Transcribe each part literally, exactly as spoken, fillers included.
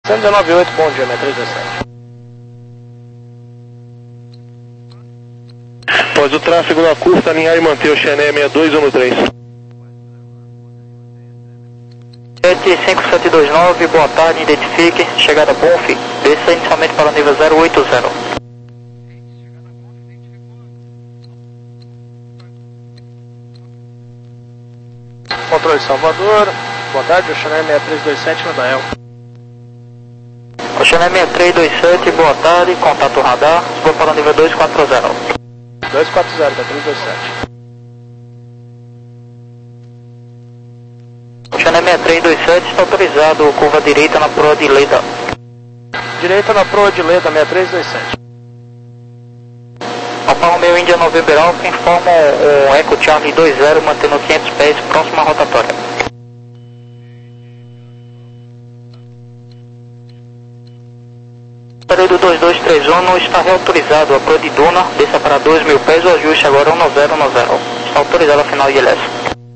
cento e dezenove oito, bom dia, seis dois sete. Após o tráfego na curta, alinhar e manter o Xené sessenta e dois um três. sete cinco sete dois nove, boa tarde, identifique, chegada Bonf, desça inicialmente para o nível zero oito zero. Controle Salvador, boa tarde, Oxané seis três dois sete no Dael. Oxané seis três dois sete, boa tarde, contato radar, suba para o nível dois quatro zero. dois quatro zero, seis três dois sete. Oxané seis três dois sete, está autorizado, curva direita na proa de Leda. Direita na proa de Leda, seis três dois sete. Alfa Romeo India November Alpha informa um Echo Charlie dois zero, mantendo quinhentos pés, próxima rotatória. Período dois dois três um está reautorizado, a proa de Duna, desça para dois mil pés, o ajuste agora um zero um zero. Está autorizado a final de I L S.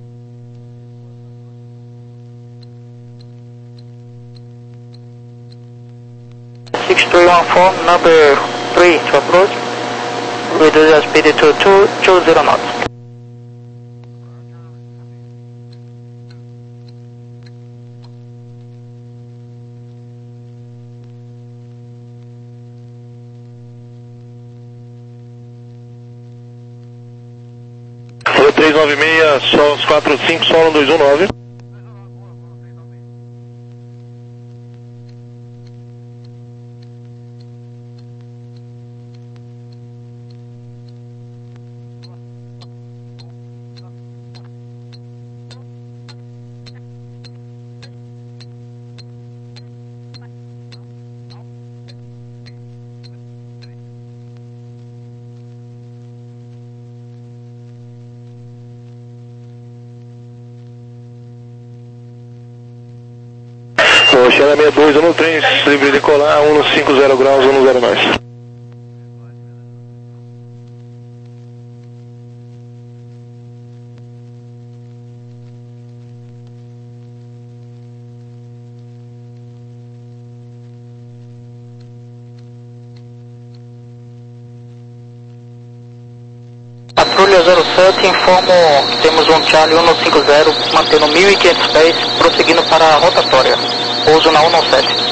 six three one four, number three to approach. Reduce the speed to two two zero knots. três nove seis, Sol quatro cinco, Sol um dois um nove. Oxané seis dois um três, livre de decolar, cento e cinquenta graus, um zero mais. Patrulha zero sete, informo que temos um Charlie cento e cinquenta, mantendo mil e quinhentos pés, prosseguindo para a rotatória. Pouso na cento e sete.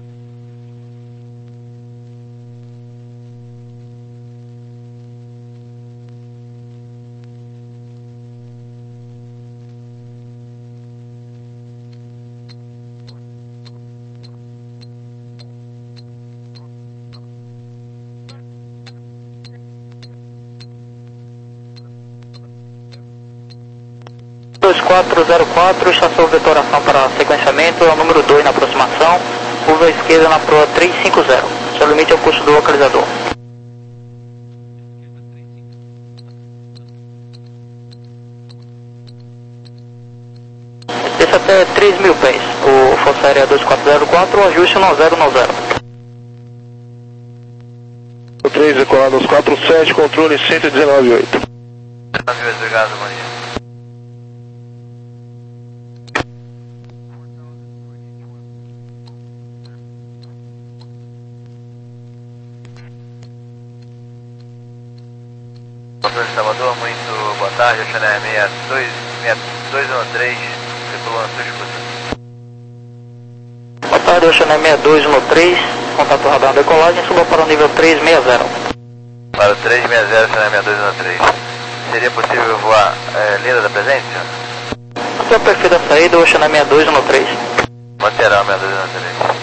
dois quatro zero quatro, estação de detonação para sequenciamento, é o número dois na aproximação, curva esquerda na proa trezentos e cinquenta, seu limite é o custo do localizador. Desça até três mil pés, o Força Aérea dois quatro zero quatro, o ajuste um zero um zero. três, decolado aos quatro sete, controle cento e dezenove oito. Obrigado, Maria. Salvador, muito boa tarde, Oxané seis dois um três, circulou na sua escuta. Boa tarde, Oxané seis dois um três, contato radar decolagem, suba para o nível trezentos e sessenta. Para o trezentos e sessenta, Oxané seis dois um três. Seria possível voar é, linha da presença? Aqui é o perfil da saída, Oxané seis dois um três. Lateral seis dois um três.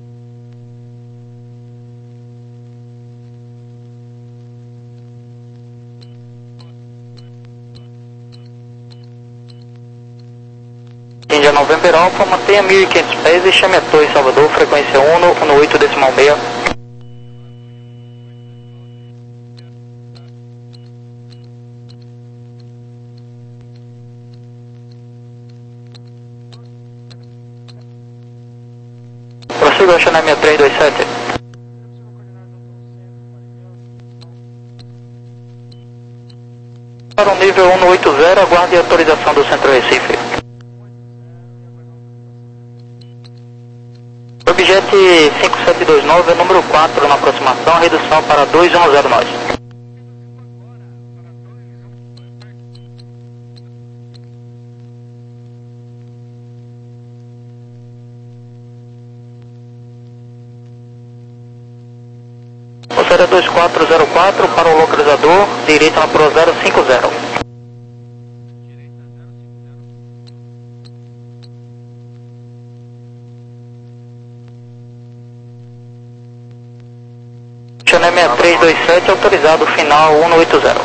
India November Alpha, mantenha mil e quinhentos pés e chame a torre Salvador, frequência um, um oito decimal seis. Prossiga o Oxané seis três dois sete. Para o nível cento e oitenta, aguarde a autorização do Centro Recife. Objet cinco sete dois nove, número quatro na aproximação, redução para dois um zero nós. Série dois quatro zero quatro para o localizador, direita na Pro zero cinco zero. Channel seis três dois sete, autorizado, final um oito zero.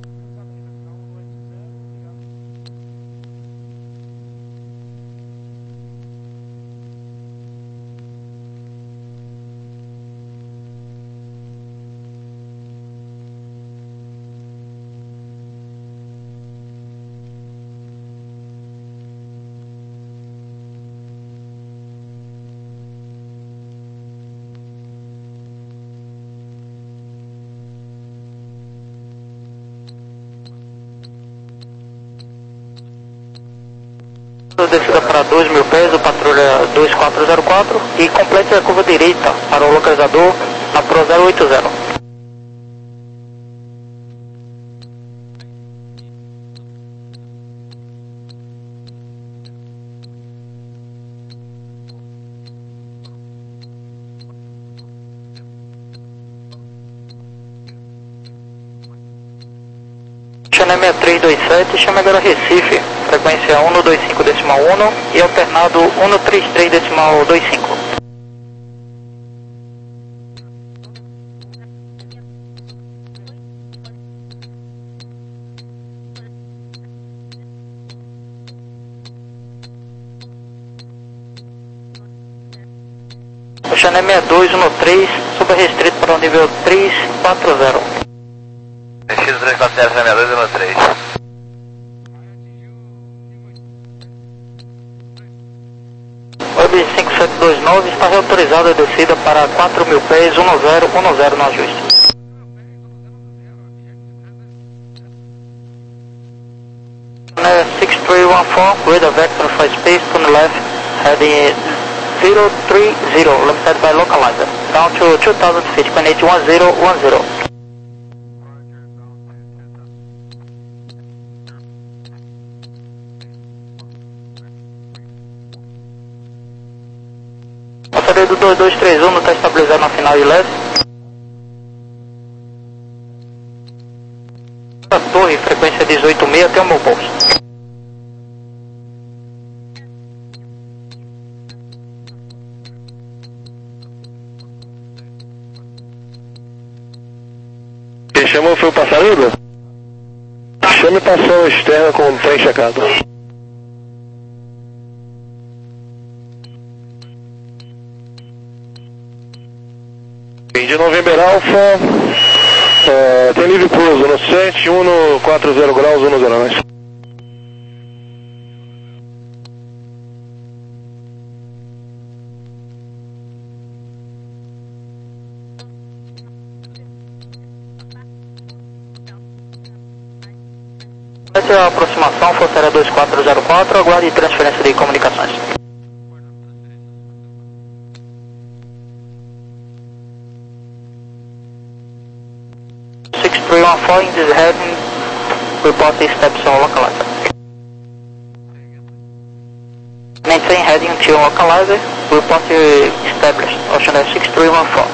Descida para dois mil pés, o patrulha dois quatro zero quatro e complete a curva direita para o localizador na Pro zero oito zero. Channel seis três dois sete, chama agora Recife, frequência um dois cinco decimal um e alternado um três três decimal dois cinco. O Channel seis dois um três, super restrito para o nível três quatro zero. X três quatro zero, seis dois um três. Web cinco sete dois nove está reautorizada a descida para quatro mil pés, um zero um zero no ajuste. six three one four, with a vector for space to the left, heading zero three zero, limited by localizer, down to two thousand feet, coordinate one zero one zero. O do dois dois três um está estabilizado na final de leve. A torre, frequência dezoito seis até o meu posto. Quem chamou foi o passarinho? Chame passão externa com o trem checado. De November Alpha, é, tem livre pouso no sete, um quatro zero graus, um zero nós. Essa é a aproximação, Força dois quatro zero quatro, aguarde transferência de comunicações. six three one four in this heading, report the steps on localizer. Maintain heading until localizer, report established, Ocean six three one four.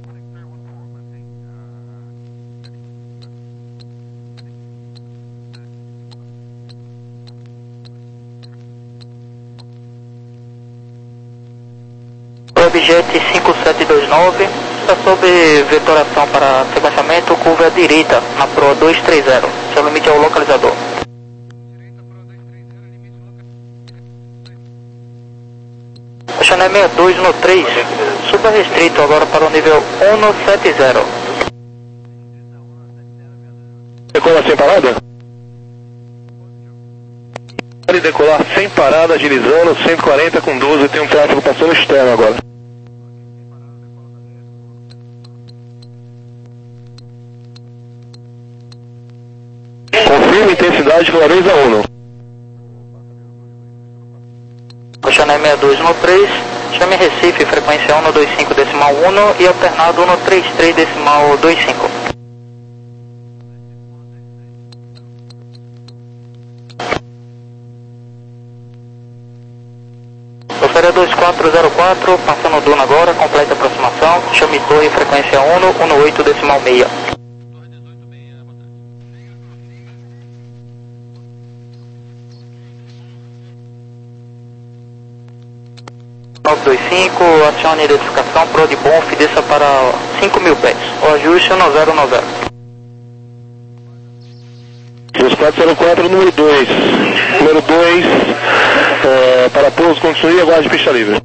Objet cinco sete dois nove está sob vetoração para sequenciamento, curva à direita na Pro dois três zero, seu limite é o localizador. O Channel seis dois um três, super restrito agora para o nível um sete zero. Decolar sem parada? Pode decolar sem parada, agilizando, cento e quarenta com doze, tem um tráfego passando externo agora. Confirma intensidade, clareza um. O Channel seis dois um três, Chame Recife, frequência um dois cinco decimal um e alternado um três três decimal dois cinco. Oferia dois quatro zero quatro, passando Duna agora, completa a aproximação. Chame Torre, frequência um um oito decimal seis. nove dois cinco, acione a identificação, Pro de Bonf, desça para cinco mil pés. O ajuste um zero um zero. dois quatro zero quatro, número dois. Número dois, é, para pouso, construir, aguarde pista livre.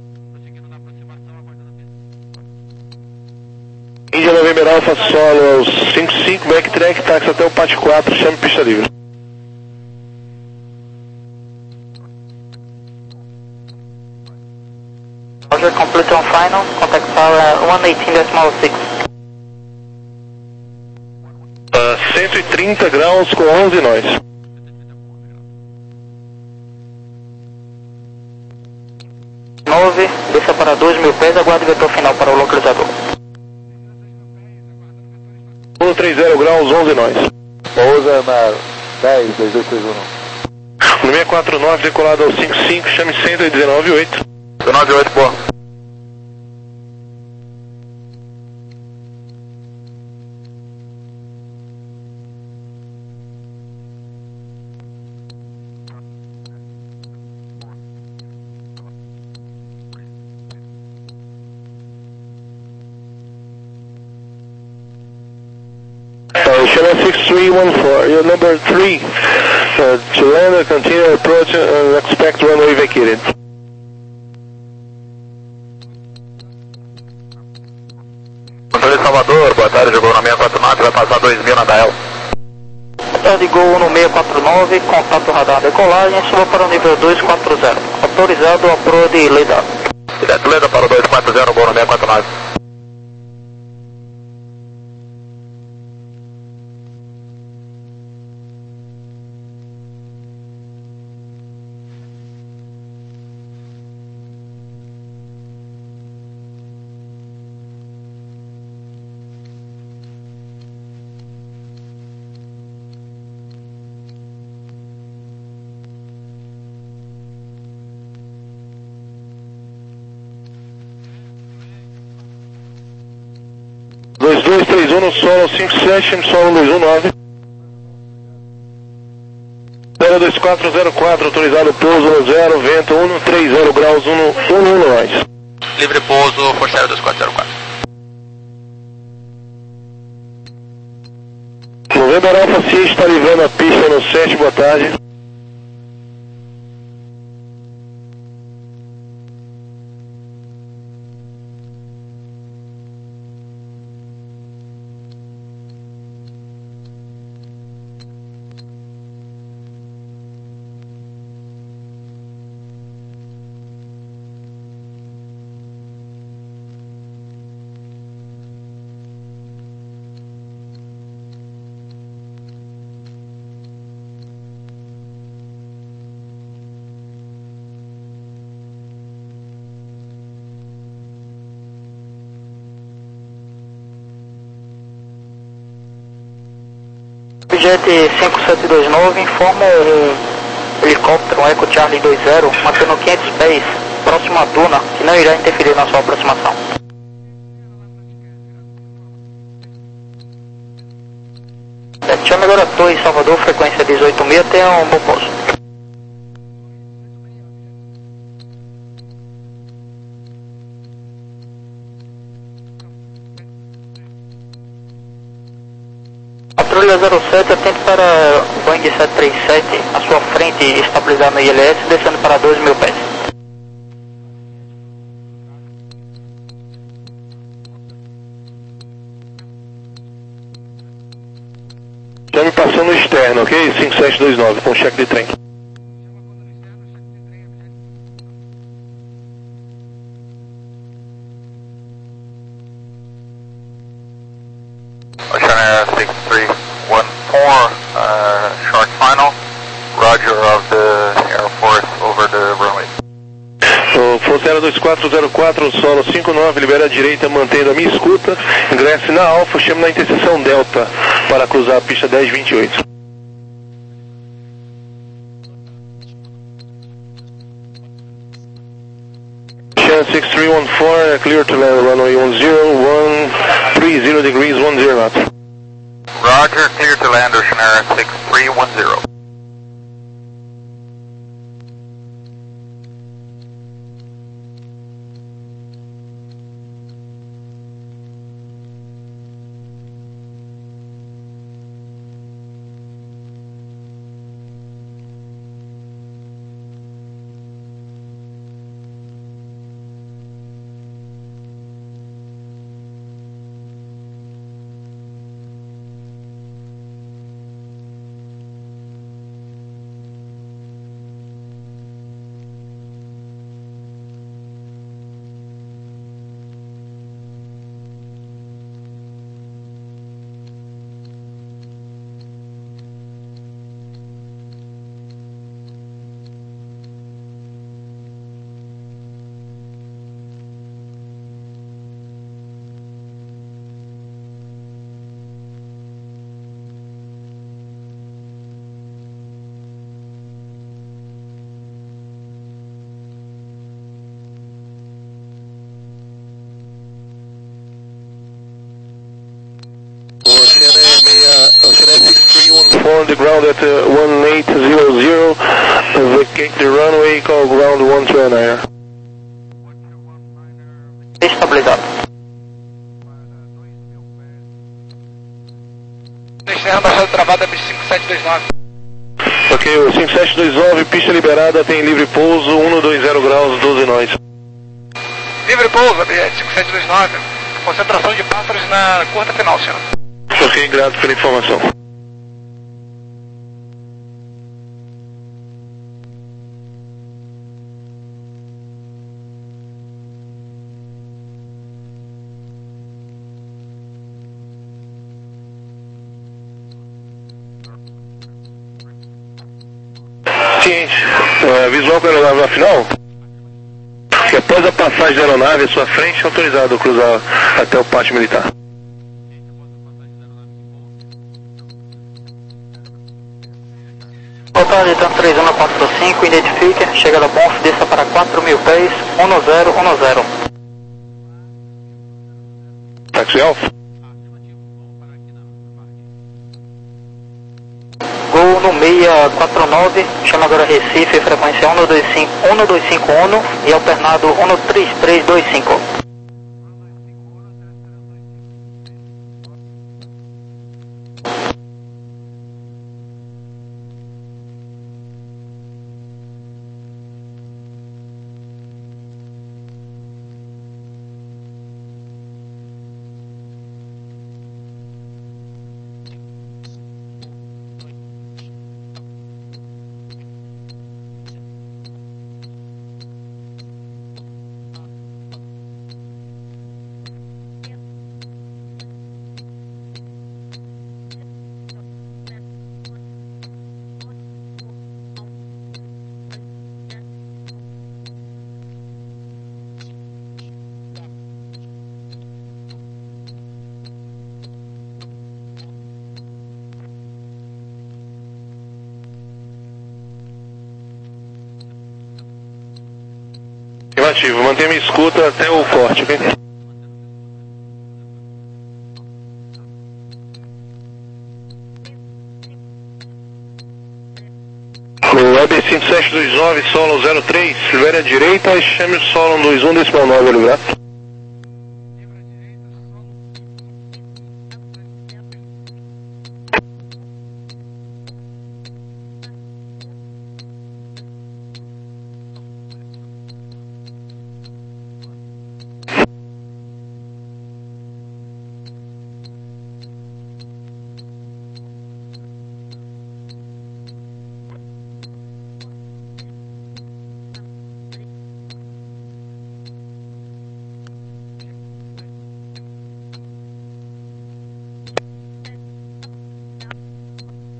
Índia November Alpha, solo aos cinco cinco, backtrack, táxi até o Pat quatro, chame pista livre. Roger, complete on final, contact power one eighteen decimal six. Uh, cento e trinta graus com onze nós. nove, desça para dois mil pés, aguarde vetor final para o localizador. cento e trinta graus, onze nós. Pousa na dez, dois dois três um. No seis quatro nove, decolado ao cinco cinco, chame cento e dezenove oito. dezenove oito, boa. Uh, Channel six three one four, you're number three. Uh, to land, continue approach and expect runway vacated. Controle Salvador, boa tarde, Gol na seis quatro nove, vai passar dois mil na Dael. Boa tarde, Gol no seis quatro nove, contato radar decolagem, suba para o nível dois quatro zero. Autorizado a pro de Leda. Direto Leda para o dois quatro zero, Gol no seis quatro nove. dois dois três um no solo cinco sete, solo dois um nove. zero dois quatro zero quatro, autorizado pouso no zero, vento um três zero graus, um um nós. Livre pouso, Força dois quatro zero quatro. November Alpha Cia está livrando a pista no sete, boa tarde. Jet cinco sete dois nove informa um helicóptero, um Echo Charlie dois zero, mantendo quinhentos pés, próximo à duna, que não irá interferir na sua aproximação. É, chame agora Torre Salvador, frequência dezoito mil, tenha um bom pouso. Patrulha zero sete, atente para Boeing sete três sete, à sua frente, estabilizar no I L S, descendo para dois mil pés. Já me passando no externo, ok? cinco sete dois nove, com cheque de trem. Channel six three one four, uh, short final, roger of the Air Force over the runway. O Força dois quatro quatro, solo cinco nove, libera a direita, mantendo a minha escuta, ingresse na Alfa, chame na interseção Delta, para cruzar a pista dez vinte e oito. six three one four, clear to land, runway one zero, one three zero degrees, one zero knots. Roger, clear to land, Ocean Air six three one zero. Ocean six three one four on the ground at uh, one eight zero zero, vacate the runway, call ground one two nine. Estabilizado. Encerra baixada travada, pista cinco sete dois nove. Ok, o cinco sete dois nove, pista liberada, tem livre pouso, um dois zero graus, doze nós. Livre pouso, cinco sete dois nove. Concentração de pássaros na curta final, senhor. Ok, grato pela informação. Seguinte, uh, visual com a aeronave na final, que após a passagem da aeronave à sua frente é autorizado a cruzar até o pátio militar. Total de três um quatro cinco, identifique, chega da Bonf, desça para quatro mil pés, um zero um zero. Táxi Alfa. Gol no seis quatro nove, chama agora Recife, frequência um dois cinco um dois cinco um e alternado um três três dois cinco. Afirmativo, mantenha minha escuta até o corte, ok? O E B cinco sete dois nove, solo zero três, libere à direita e chame o solo dois um decimal nove, ligado?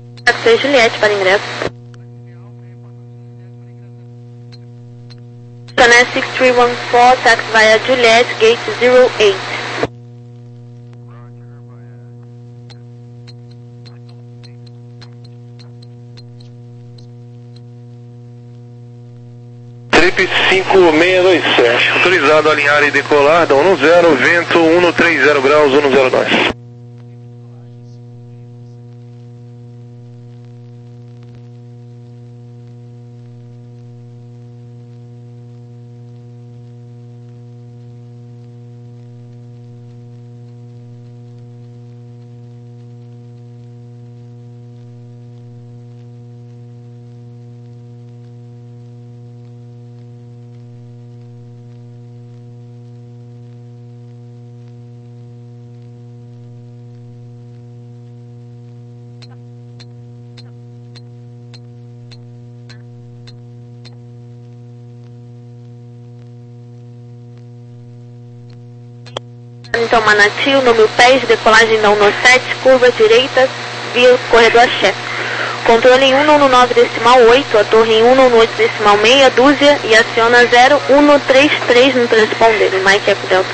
Juliette para ingresso. Channel six three one four, taxi via Juliet, gate zero eight. Trip cinco seis dois sete, autorizado a alinhar e decolar, da um zero, vento cento e trinta graus, um zero dois. Então, Manati, o número pés, decolagem da um sete, curva direita, via corredor chefe. Controle em cento e nove decimal oito, a torre em cento e oito decimal meia dúzia e aciona zero um três três no transponder, Mike Eco Delta.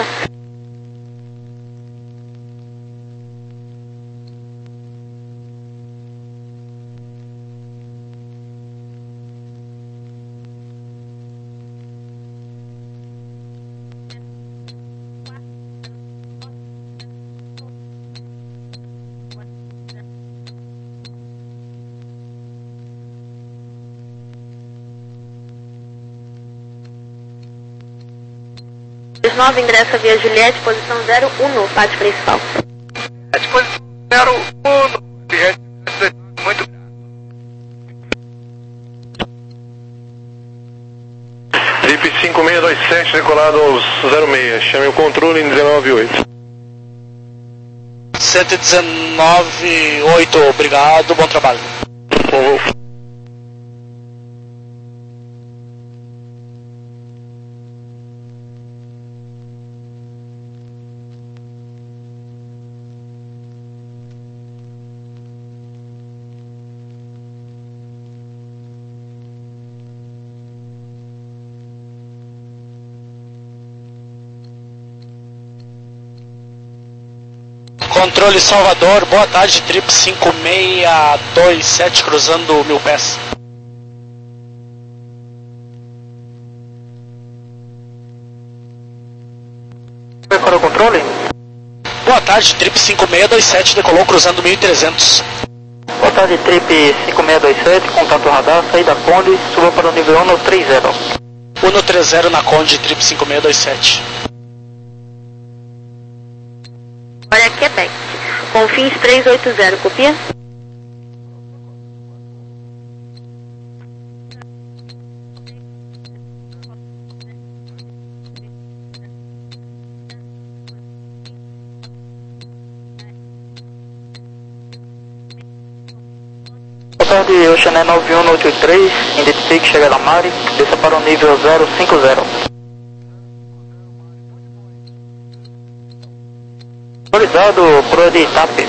nove, ingressa via Juliette, posição zero um, pátio principal. Posição zero um, muito. Trip cinco seis dois sete, decolado aos zero seis, chame o controle em dezenove oito. cento e dezenove oito, obrigado, bom trabalho. Bom, Controle Salvador, boa tarde, Trip cinco seis dois sete, cruzando mil pés. Para o controle? Boa tarde, Trip cinco seis dois sete, decolou cruzando mil e trezentos. Boa tarde, Trip cinco seis dois sete, contato radar, saída Conde, suba para o nível um trinta. um trinta na Conde, Trip cinco seis dois sete. Olha, Quebec. Confins três oito zero, copia? Boa tarde, Oceané nove um oito três, identifique chegada a Mari, desça para o nível zero cinco zero. Autorizado pro de Itape.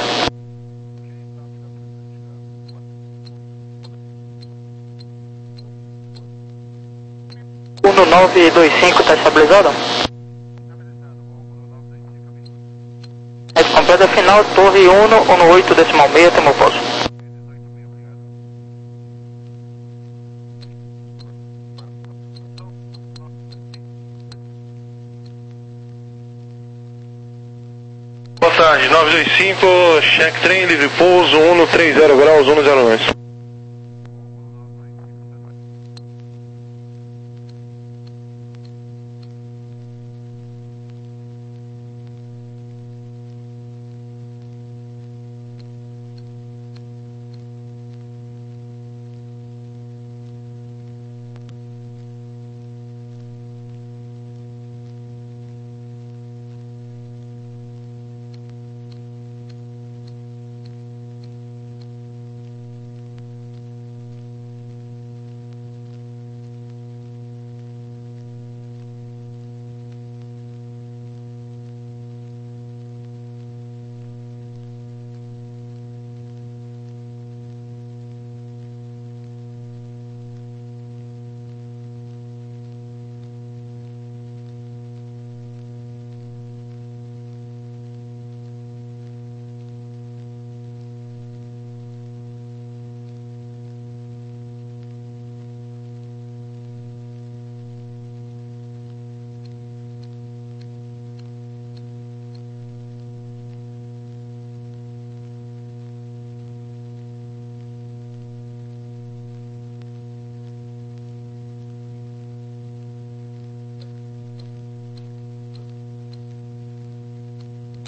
um nove dois cinco está estabilizado? É completa final, torre um um oito decimal meia, temo posto. boa tarde, nove dois cinco, check trem, livre pouso, um trinta graus, um zero dois.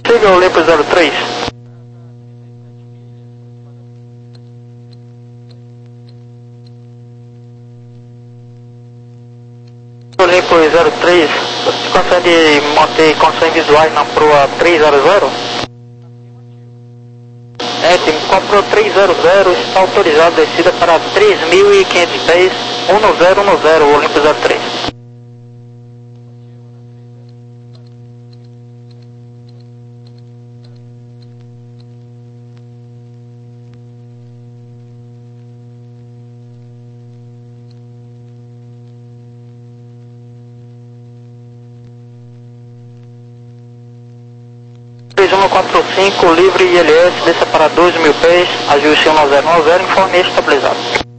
Siga o Limpo zero três. O Limpo zero três, você consegue manter condições visuais na proa trezentos? É, time, com a proa trezentos está autorizado a descida para três mil e quinhentos pés, um zero um zero, o Limpo zero três. três um quatro cinco, livre I L S, desça para dois mil pés, ajuste um zero um zero, informe estabilizado.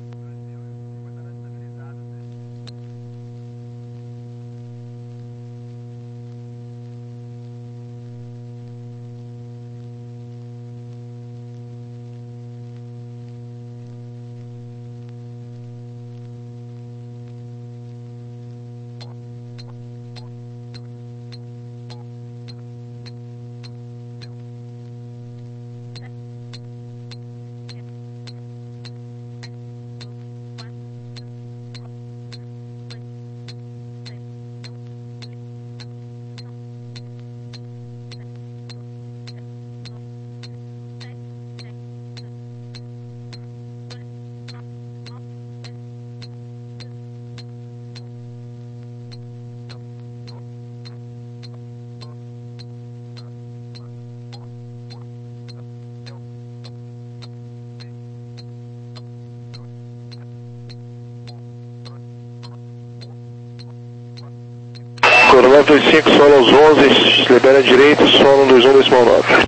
Coronel dois cinco, solo aos onze, libera a direita, solo dois um decimal nove.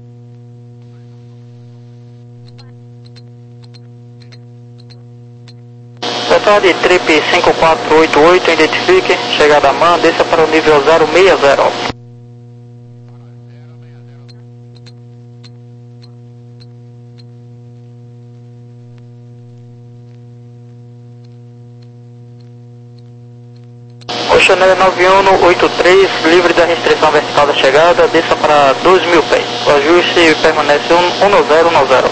Total de trip cinco quatro oito oito, identifique, chegada a man, desça para o nível zero seis zero. Chanel nove um oito três, livre da restrição vertical da chegada, desça para dois mil pés. O ajuste permanece um zero um zero.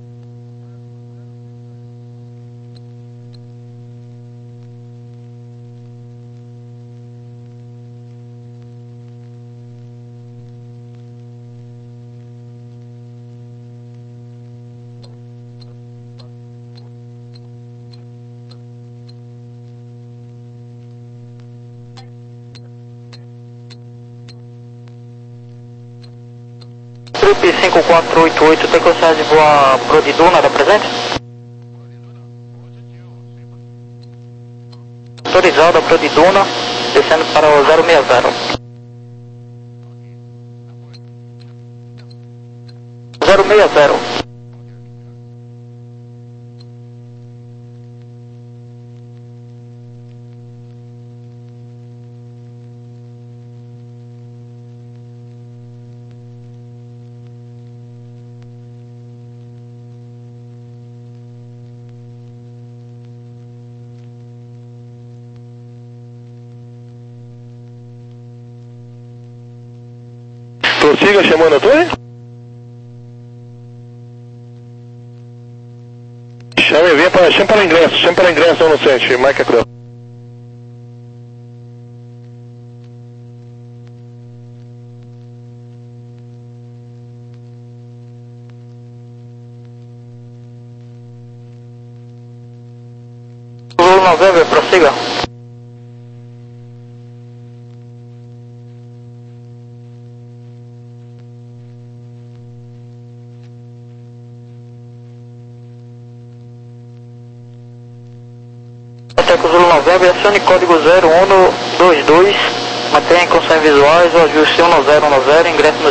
Trip cinco quatro oito oito, tem condições de voar pro de Duna, da presente? Autorizado pro de Duna, descendo para o zero seis zero. zero seis zero. Prossiga chamando a torre. Chame, venha para, chame para ingresso, chame para ingresso no sete, Mike Cruz. Novembro, prossiga. Ateco Zulu Novembro, acione código zero um dois dois, mantenha condições visuais, o ajuste um zero um zero, ingresso no